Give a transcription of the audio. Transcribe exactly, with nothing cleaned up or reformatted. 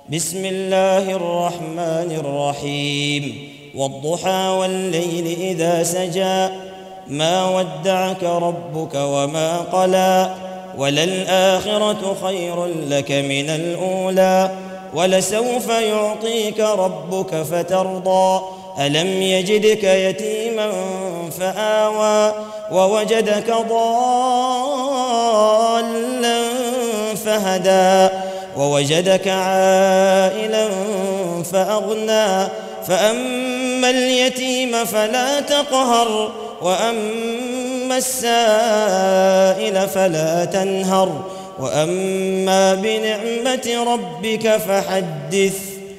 بسم الله الرحمن الرحيم والضحى والليل إذا سجى ما ودعك ربك وما قلى وللآخرة خير لك من الأولى ولسوف يعطيك ربك فترضى ألم يجدك يتيما فآوى ووجدك ضالا فهدى ووجدك عائلا فأغنى فأما اليتيم فلا تقهر وأما السائل فلا تنهر وأما بنعمة ربك فحدث.